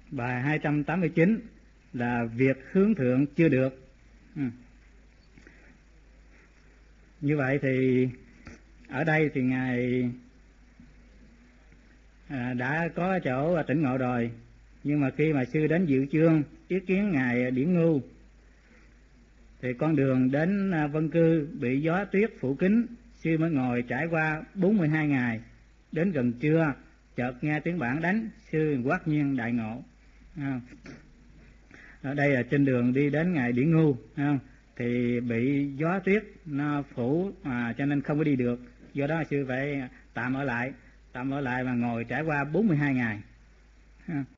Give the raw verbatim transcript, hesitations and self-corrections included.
Bài hai trăm tám mươi chín là việc hướng thượng chưa được. Ừ. Như vậy thì ở đây thì Ngài à, đã có chỗ tỉnh ngộ rồi, nhưng mà khi mà sư đến Diệu Chương ý kiến Ngài Điển Ngu thì con đường đến Vân Cư bị gió tuyết phủ kín, sư mới ngồi trải qua bốn mươi hai ngày. Đến gần trưa chợt nghe tiếng bảng đánh, sư quát nhiên đại ngộ. À, ở đây là trên đường đi đến Ngài Điển Ngu, à, thì bị gió tuyết nó phủ, à, cho nên không có đi được. Do đó sư phải tạm ở lại, tạm ở lại và ngồi trải qua bốn mươi hai ngày. À.